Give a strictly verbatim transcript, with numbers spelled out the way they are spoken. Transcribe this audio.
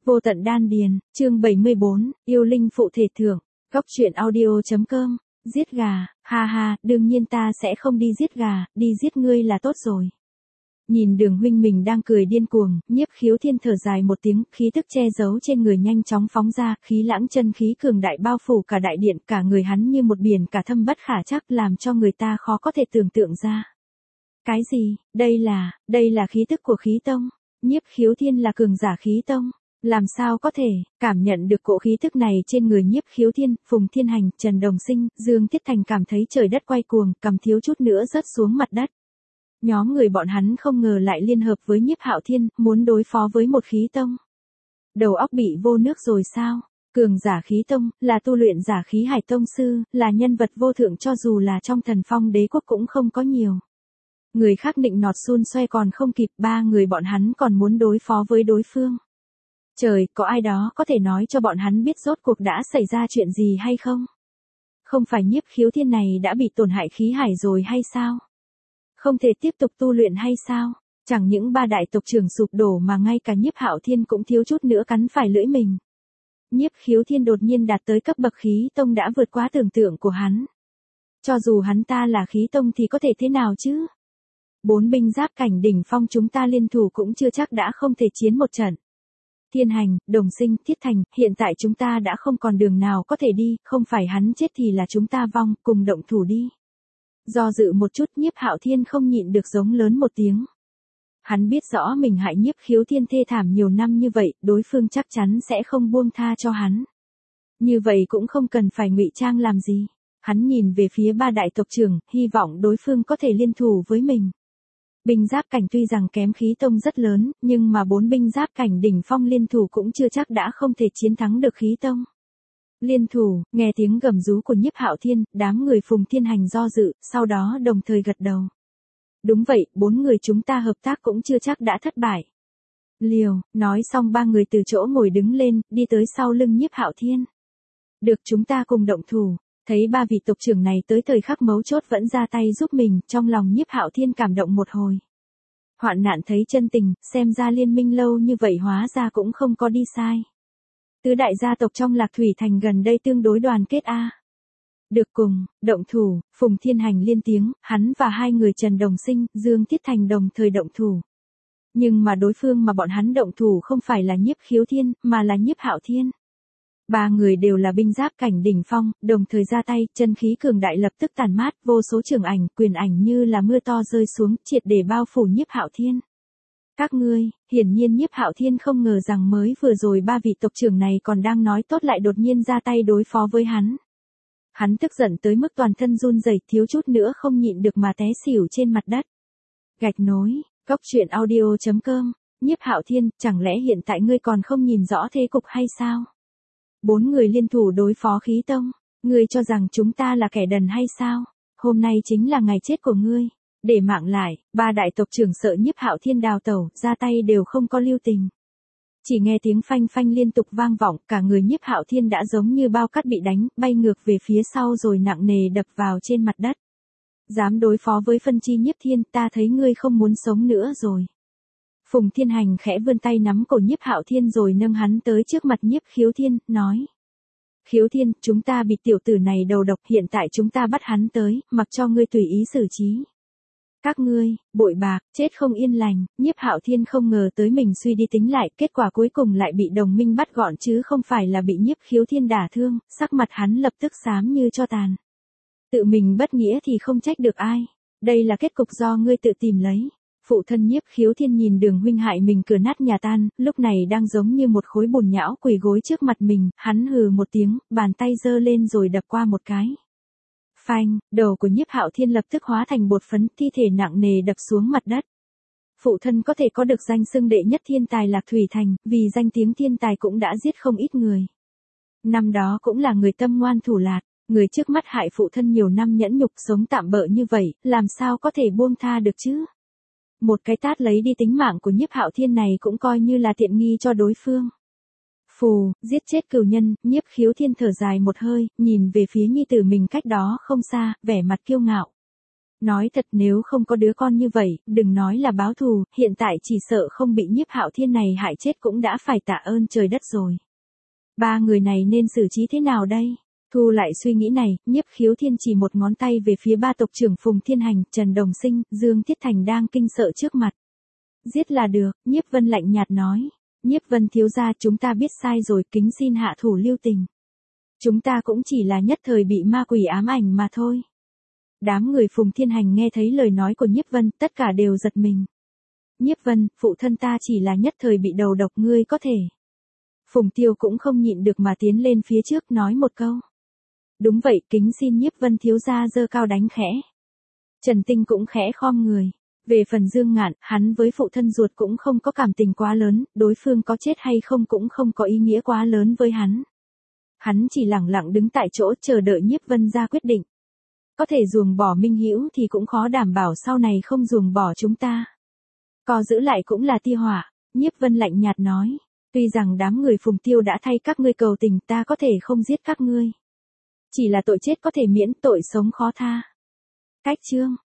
Vô tận đan điền, chương bảy mươi bốn, yêu linh phụ thể thưởng, góc truyện audio.com, giết gà, ha ha, đương nhiên ta sẽ không đi giết gà, đi giết ngươi là tốt rồi. Nhìn Đường huynh mình đang cười điên cuồng, Nhiếp Khiếu Thiên thở dài một tiếng, khí tức che giấu trên người nhanh chóng phóng ra, khí lãng chân khí cường đại bao phủ cả đại điện, cả người hắn như một biển cả thâm bất khả trắc làm cho người ta khó có thể tưởng tượng ra. Cái gì, đây là, đây là khí tức của khí tông, Nhiếp Khiếu Thiên là cường giả khí tông. Làm sao có thể, cảm nhận được cỗ khí tức này trên người Nhiếp Khiếu Thiên, Phùng Thiên Hành, Trần Đồng Sinh, Dương Thiết Thành cảm thấy trời đất quay cuồng, cầm thiếu chút nữa rớt xuống mặt đất. Nhóm người bọn hắn không ngờ lại liên hợp với Nhiếp Hạo Thiên, muốn đối phó với một khí tông. Đầu óc bị vô nước rồi sao? Cường giả khí tông, là tu luyện giả khí hải tông sư, là nhân vật vô thượng cho dù là trong Thần Phong đế quốc cũng không có nhiều. Người khác định nọt xun xoe còn không kịp, ba người bọn hắn còn muốn đối phó với đối phương. Trời, có ai đó có thể nói cho bọn hắn biết rốt cuộc đã xảy ra chuyện gì hay không? Không phải Nhiếp Khiếu Thiên này đã bị tổn hại khí hải rồi hay sao? Không thể tiếp tục tu luyện hay sao? Chẳng những ba đại tộc trưởng sụp đổ mà ngay cả Nhiếp Hạo Thiên cũng thiếu chút nữa cắn phải lưỡi mình. Nhiếp Khiếu Thiên đột nhiên đạt tới cấp bậc khí tông đã vượt quá tưởng tượng của hắn. Cho dù hắn ta là khí tông thì có thể thế nào chứ? Bốn binh giáp cảnh đỉnh phong chúng ta liên thủ cũng chưa chắc đã không thể chiến một trận. Thiên Hành, Đồng Sinh, Thiết Thành, hiện tại chúng ta đã không còn đường nào có thể đi, không phải hắn chết thì là chúng ta vong, cùng động thủ đi. Do dự một chút Nhiếp Hạo Thiên không nhịn được giống lớn một tiếng. Hắn biết rõ mình hại Nhiếp Khiếu Thiên thê thảm nhiều năm như vậy, đối phương chắc chắn sẽ không buông tha cho hắn. Như vậy cũng không cần phải ngụy trang làm gì. Hắn nhìn về phía ba đại tộc trưởng, hy vọng đối phương có thể liên thủ với mình. Binh giáp cảnh tuy rằng kém khí tông rất lớn, nhưng mà bốn binh giáp cảnh đỉnh phong liên thủ cũng chưa chắc đã không thể chiến thắng được khí tông. Liên thủ, nghe tiếng gầm rú của Nhiếp Hạo Thiên, đám người Phùng Thiên Hành do dự, sau đó đồng thời gật đầu. Đúng vậy, bốn người chúng ta hợp tác cũng chưa chắc đã thất bại. Liều, nói xong ba người từ chỗ ngồi đứng lên, đi tới sau lưng Nhiếp Hạo Thiên. Được, chúng ta cùng động thủ. Thấy ba vị tộc trưởng này tới thời khắc mấu chốt vẫn ra tay giúp mình, trong lòng Nhiếp Hạo Thiên cảm động một hồi. Hoạn nạn thấy chân tình, xem ra liên minh lâu như vậy hóa ra cũng không có đi sai. Tứ đại gia tộc trong Lạc Thủy Thành gần đây tương đối đoàn kết a. Được cùng, động thủ, Phùng Thiên Hành liên tiếng, hắn và hai người Trần Đồng Sinh, Dương Thiết Thành đồng thời động thủ. Nhưng mà đối phương mà bọn hắn động thủ không phải là Nhiếp Khiếu Thiên, mà là Nhiếp Hạo Thiên. Ba người đều là binh giáp cảnh đỉnh phong, đồng thời ra tay, chân khí cường đại lập tức tàn mát, vô số trường ảnh, quyền ảnh như là mưa to rơi xuống, triệt để bao phủ Nhiếp Hạo Thiên. Các ngươi, hiển nhiên Nhiếp Hạo Thiên không ngờ rằng mới vừa rồi ba vị tộc trưởng này còn đang nói tốt lại đột nhiên ra tay đối phó với hắn. Hắn tức giận tới mức toàn thân run rẩy, thiếu chút nữa không nhịn được mà té xỉu trên mặt đất. Gạch nối, góc truyện audio.com, Nhiếp Hạo Thiên, chẳng lẽ hiện tại ngươi còn không nhìn rõ thế cục hay sao? Bốn người liên thủ đối phó khí tông, ngươi cho rằng chúng ta là kẻ đần hay sao? Hôm nay chính là ngày chết của ngươi. Để mạng lại, ba đại tộc trưởng sợ Nhiếp Hạo Thiên đào tẩu, ra tay đều không có lưu tình. Chỉ nghe tiếng phanh phanh liên tục vang vọng, cả người Nhiếp Hạo Thiên đã giống như bao cát bị đánh, bay ngược về phía sau rồi nặng nề đập vào trên mặt đất. Dám đối phó với phân chi Nhiếp Thiên, ta thấy ngươi không muốn sống nữa rồi. Phùng Thiên Hành khẽ vươn tay nắm cổ Nhiếp Hạo Thiên rồi nâng hắn tới trước mặt Nhiếp Khiếu Thiên, nói. Khiếu Thiên, chúng ta bị tiểu tử này đầu độc, hiện tại chúng ta bắt hắn tới, mặc cho ngươi tùy ý xử trí. Các ngươi, bội bạc, chết không yên lành, Nhiếp Hạo Thiên không ngờ tới mình suy đi tính lại, kết quả cuối cùng lại bị đồng minh bắt gọn chứ không phải là bị Nhiếp Khiếu Thiên đả thương, sắc mặt hắn lập tức xám như tro tàn. Tự mình bất nghĩa thì không trách được ai, đây là kết cục do ngươi tự tìm lấy. Phụ thân Nhiếp Khiếu Thiên nhìn Đường huynh hại mình cửa nát nhà tan, lúc này đang giống như một khối bùn nhão quỳ gối trước mặt mình, hắn hừ một tiếng, bàn tay giơ lên rồi đập qua một cái. Phanh, đầu của Nhiếp Hạo Thiên lập tức hóa thành bột phấn, thi thể nặng nề đập xuống mặt đất. Phụ thân có thể có được danh xưng đệ nhất thiên tài Lạc Thủy Thành, vì danh tiếng thiên tài cũng đã giết không ít người. Năm đó cũng là người tâm ngoan thủ lạt, người trước mắt hại phụ thân nhiều năm nhẫn nhục sống tạm bợ như vậy, làm sao có thể buông tha được chứ? Một cái tát lấy đi tính mạng của Nhiếp Hạo Thiên này cũng coi như là tiện nghi cho đối phương. Phù, giết chết cừu nhân, Nhiếp Khiếu Thiên thở dài một hơi, nhìn về phía nhi tử mình cách đó không xa, vẻ mặt kiêu ngạo. Nói thật nếu không có đứa con như vậy, đừng nói là báo thù, hiện tại chỉ sợ không bị Nhiếp Hạo Thiên này hại chết cũng đã phải tạ ơn trời đất rồi. Ba người này nên xử trí thế nào đây? Thu lại suy nghĩ này, Nhiếp Khiếu Thiên chỉ một ngón tay về phía ba tộc trưởng Phùng Thiên Hành, Trần Đồng Sinh, Dương Thiết Thành đang kinh sợ trước mặt. Giết là được, Nhiếp Vân lạnh nhạt nói. Nhiếp Vân thiếu gia, chúng ta biết sai rồi, kính xin hạ thủ lưu tình. Chúng ta cũng chỉ là nhất thời bị ma quỷ ám ảnh mà thôi. Đám người Phùng Thiên Hành nghe thấy lời nói của Nhiếp Vân, tất cả đều giật mình. Nhiếp Vân, phụ thân ta chỉ là nhất thời bị đầu độc, ngươi có thể. Phùng Tiêu cũng không nhịn được mà tiến lên phía trước nói một câu. Đúng vậy, kính xin Nhiếp Vân thiếu gia giơ cao đánh khẽ. Trần Tinh cũng khẽ khom người. Về phần Dương Ngạn, hắn với phụ thân ruột cũng không có cảm tình quá lớn, đối phương có chết hay không cũng không có ý nghĩa quá lớn với hắn. Hắn chỉ lặng lặng đứng tại chỗ chờ đợi Nhiếp Vân ra quyết định. Có thể ruồng bỏ Minh Hữu thì cũng khó đảm bảo sau này không ruồng bỏ chúng ta. Co giữ lại cũng là tia họa, Nhiếp Vân lạnh nhạt nói. Tuy rằng đám người Phùng Tiêu đã thay các ngươi cầu tình, ta có thể không giết các ngươi. Chỉ là tội chết có thể miễn, tội sống khó tha. Cách chương